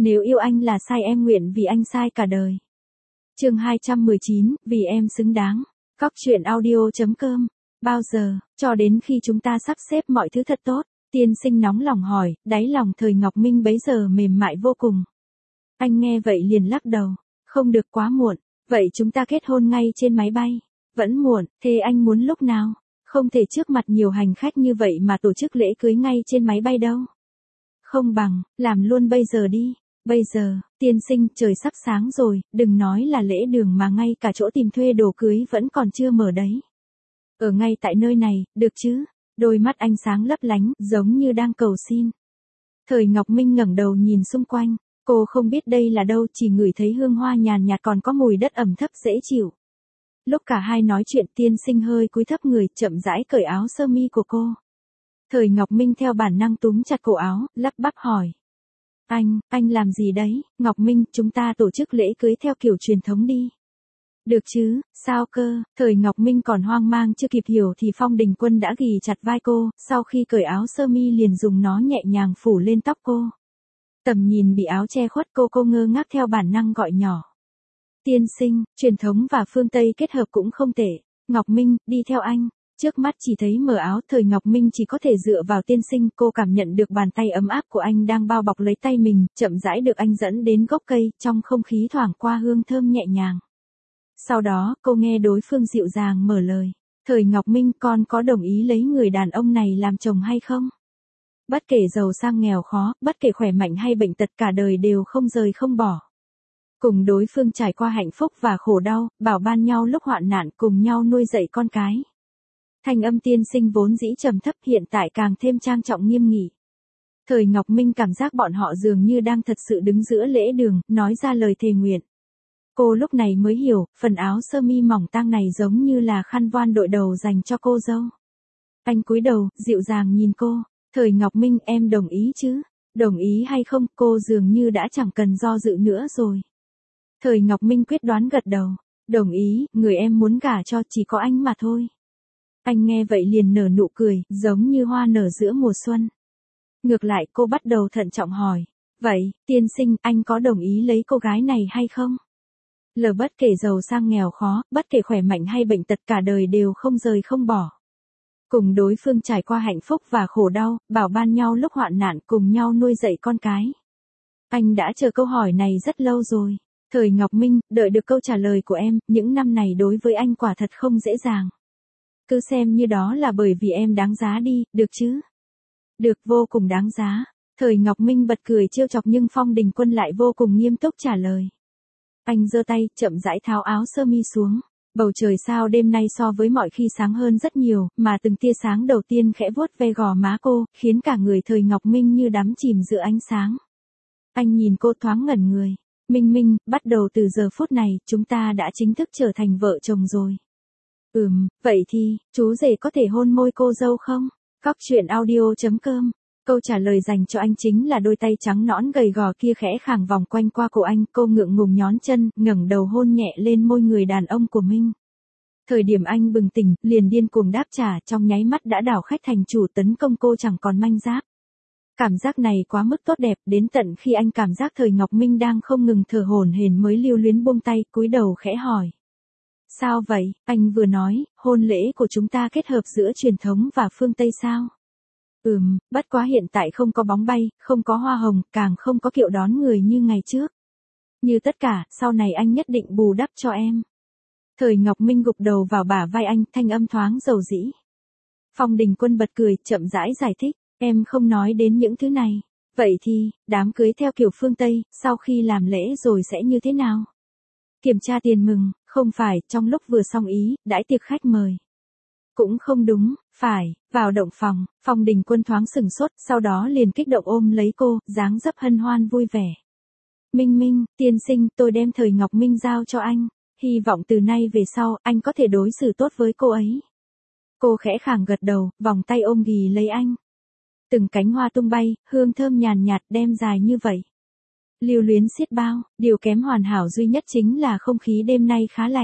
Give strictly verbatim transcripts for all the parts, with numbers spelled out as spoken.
Nếu yêu anh là sai em nguyện vì anh sai cả đời. Chương hai trăm mười chín, vì em xứng đáng. Cóc truyện audio chấm com. Bao giờ, cho đến khi chúng ta sắp xếp mọi thứ thật tốt, tiên sinh nóng lòng hỏi, đáy lòng Thời Ngọc Minh bấy giờ mềm mại vô cùng. Anh nghe vậy liền lắc đầu, không được quá muộn, vậy chúng ta kết hôn ngay trên máy bay. Vẫn muộn, thế anh muốn lúc nào? Không thể trước mặt nhiều hành khách như vậy mà tổ chức lễ cưới ngay trên máy bay đâu. Không bằng, làm luôn bây giờ đi. Bây giờ, tiên sinh, trời sắp sáng rồi, đừng nói là lễ đường mà ngay cả chỗ tìm thuê đồ cưới vẫn còn chưa mở đấy. Ở ngay tại nơi này, được chứ? Đôi mắt anh sáng lấp lánh, giống như đang cầu xin. Thời Ngọc Minh ngẩng đầu nhìn xung quanh, cô không biết đây là đâu, chỉ ngửi thấy hương hoa nhàn nhạt còn có mùi đất ẩm thấp dễ chịu. Lúc cả hai nói chuyện, tiên sinh hơi cúi thấp người, chậm rãi cởi áo sơ mi của cô. Thời Ngọc Minh theo bản năng túm chặt cổ áo, lắp bắp hỏi. Anh, anh làm gì đấy? Ngọc Minh, chúng ta tổ chức lễ cưới theo kiểu truyền thống đi. Được chứ, sao cơ? Thời Ngọc Minh còn hoang mang chưa kịp hiểu thì Phong Đình Quân đã ghì chặt vai cô, sau khi cởi áo sơ mi liền dùng nó nhẹ nhàng phủ lên tóc cô. Tầm nhìn bị áo che khuất cô cô ngơ ngác theo bản năng gọi nhỏ. Tiên sinh, truyền thống và phương Tây kết hợp cũng không tệ. Ngọc Minh, đi theo anh. Trước mắt chỉ thấy mở áo, Thời Ngọc Minh chỉ có thể dựa vào tiên sinh, cô cảm nhận được bàn tay ấm áp của anh đang bao bọc lấy tay mình, chậm rãi được anh dẫn đến gốc cây, trong không khí thoảng qua hương thơm nhẹ nhàng. Sau đó, cô nghe đối phương dịu dàng mở lời. Thời Ngọc Minh, con có đồng ý lấy người đàn ông này làm chồng hay không? Bất kể giàu sang nghèo khó, bất kể khỏe mạnh hay bệnh tật, cả đời đều không rời không bỏ. Cùng đối phương trải qua hạnh phúc và khổ đau, bảo ban nhau lúc hoạn nạn, cùng nhau nuôi dạy con cái. Thanh âm tiên sinh vốn dĩ trầm thấp hiện tại càng thêm trang trọng nghiêm nghị. Thời Ngọc Minh cảm giác bọn họ dường như đang thật sự đứng giữa lễ đường, nói ra lời thề nguyện. Cô lúc này mới hiểu, phần áo sơ mi mỏng tang này giống như là khăn voan đội đầu dành cho cô dâu. Anh cúi đầu, dịu dàng nhìn cô. Thời Ngọc Minh, em đồng ý chứ? Đồng ý hay không? Cô dường như đã chẳng cần do dự nữa rồi. Thời Ngọc Minh quyết đoán gật đầu. Đồng ý, người em muốn gả cho chỉ có anh mà thôi. Anh nghe vậy liền nở nụ cười, giống như hoa nở giữa mùa xuân. Ngược lại cô bắt đầu thận trọng hỏi. Vậy, tiên sinh, anh có đồng ý lấy cô gái này hay không? Lờ bất kể giàu sang nghèo khó, bất kể khỏe mạnh hay bệnh tật, cả đời đều không rời không bỏ. Cùng đối phương trải qua hạnh phúc và khổ đau, bảo ban nhau lúc hoạn nạn, cùng nhau nuôi dạy con cái. Anh đã chờ câu hỏi này rất lâu rồi. Thời Ngọc Minh, đợi được câu trả lời của em, những năm này đối với anh quả thật không dễ dàng. Cứ xem như đó là bởi vì em đáng giá đi, được chứ? Được, vô cùng đáng giá. Thời Ngọc Minh bật cười trêu chọc nhưng Phong Đình Quân lại vô cùng nghiêm túc trả lời. Anh giơ tay, chậm rãi tháo áo sơ mi xuống. Bầu trời sao đêm nay so với mọi khi sáng hơn rất nhiều, mà từng tia sáng đầu tiên khẽ vuốt ve gò má cô, khiến cả người Thời Ngọc Minh như đắm chìm giữa ánh sáng. Anh nhìn cô thoáng ngẩn người. Minh Minh, bắt đầu từ giờ phút này, chúng ta đã chính thức trở thành vợ chồng rồi. Ừm, vậy thì, chú rể có thể hôn môi cô dâu không? Cóc truyện audio chấm com. Câu trả lời dành cho anh chính là đôi tay trắng nõn gầy gò kia khẽ khàng vòng quanh qua cổ anh, cô ngượng ngùng nhón chân, ngẩng đầu hôn nhẹ lên môi người đàn ông của mình. Thời điểm anh bừng tỉnh, liền điên cuồng đáp trả, trong nháy mắt đã đảo khách thành chủ, tấn công cô chẳng còn manh giáp. Cảm giác này quá mức tốt đẹp, đến tận khi anh cảm giác Thời Ngọc Minh đang không ngừng thở hổn hển mới lưu luyến buông tay, cúi đầu khẽ hỏi. Sao vậy? Anh vừa nói, hôn lễ của chúng ta kết hợp giữa truyền thống và phương Tây sao? Ừm, bất quá hiện tại không có bóng bay, không có hoa hồng, càng không có kiệu đón người như ngày trước. Như tất cả, sau này anh nhất định bù đắp cho em. Thời Ngọc Minh gục đầu vào bả vai anh, thanh âm thoáng dầu dĩ. Phong Đình Quân bật cười, chậm rãi giải thích, em không nói đến những thứ này. Vậy thì, đám cưới theo kiểu phương Tây, sau khi làm lễ rồi sẽ như thế nào? Kiểm tra tiền mừng, không phải, trong lúc vừa xong ý, đãi tiệc khách mời. Cũng không đúng, phải, vào động phòng, Phong Đình Quân thoáng sừng sốt, sau đó liền kích động ôm lấy cô, dáng dấp hân hoan vui vẻ. Minh Minh, tiên sinh, tôi đem Thời Ngọc Minh giao cho anh, hy vọng từ nay về sau, anh có thể đối xử tốt với cô ấy. Cô khẽ khàng gật đầu, vòng tay ôm ghì lấy anh. Từng cánh hoa tung bay, hương thơm nhàn nhạt đem dài như vậy. Lưu luyến xiết bao, điều kém hoàn hảo duy nhất chính là không khí đêm nay khá lạnh.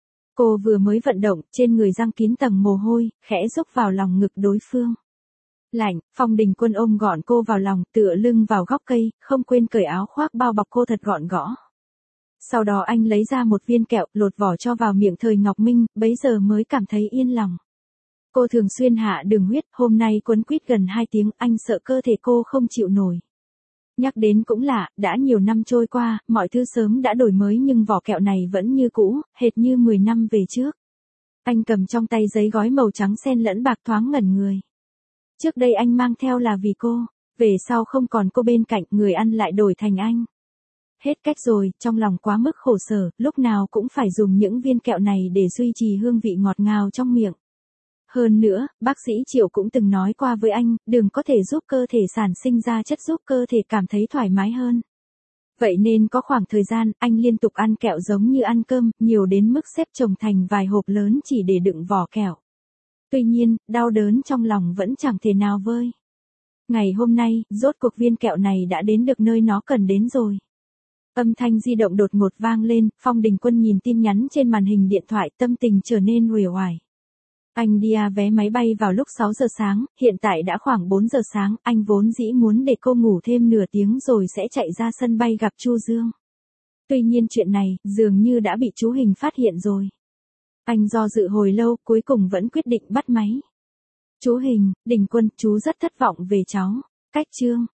Cô vừa mới vận động, trên người giăng kín tầng mồ hôi, khẽ rúc vào lòng ngực đối phương. Lạnh, Phong Đình Quân ôm gọn cô vào lòng, tựa lưng vào góc cây, không quên cởi áo khoác bao bọc cô thật gọn gõ. Sau đó anh lấy ra một viên kẹo, lột vỏ cho vào miệng Thời Ngọc Minh, bấy giờ mới cảm thấy yên lòng. Cô thường xuyên hạ đường huyết, hôm nay quấn quýt gần hai tiếng, anh sợ cơ thể cô không chịu nổi. Nhắc đến cũng lạ, đã nhiều năm trôi qua, mọi thứ sớm đã đổi mới nhưng vỏ kẹo này vẫn như cũ, hệt như mười năm về trước. Anh cầm trong tay giấy gói màu trắng xen lẫn bạc thoáng ngẩn người. Trước đây anh mang theo là vì cô, về sau không còn cô bên cạnh, người ăn lại đổi thành anh. Hết cách rồi, trong lòng quá mức khổ sở, lúc nào cũng phải dùng những viên kẹo này để duy trì hương vị ngọt ngào trong miệng. Hơn nữa, bác sĩ Triệu cũng từng nói qua với anh, đường có thể giúp cơ thể sản sinh ra chất giúp cơ thể cảm thấy thoải mái hơn. Vậy nên có khoảng thời gian, anh liên tục ăn kẹo giống như ăn cơm, nhiều đến mức xếp chồng thành vài hộp lớn chỉ để đựng vỏ kẹo. Tuy nhiên, đau đớn trong lòng vẫn chẳng thể nào vơi. Ngày hôm nay, rốt cuộc viên kẹo này đã đến được nơi nó cần đến rồi. Âm thanh di động đột ngột vang lên, Phong Đình Quân nhìn tin nhắn trên màn hình điện thoại, tâm tình trở nên uể oải. Anh đi vé máy bay vào lúc sáu giờ sáng, hiện tại đã khoảng bốn giờ sáng, anh vốn dĩ muốn để cô ngủ thêm nửa tiếng rồi sẽ chạy ra sân bay gặp Chu Dương. Tuy nhiên chuyện này, dường như đã bị chú Hình phát hiện rồi. Anh do dự hồi lâu, cuối cùng vẫn quyết định bắt máy. Chú Hình, Đình Quân, chú rất thất vọng về cháu. Cách chương.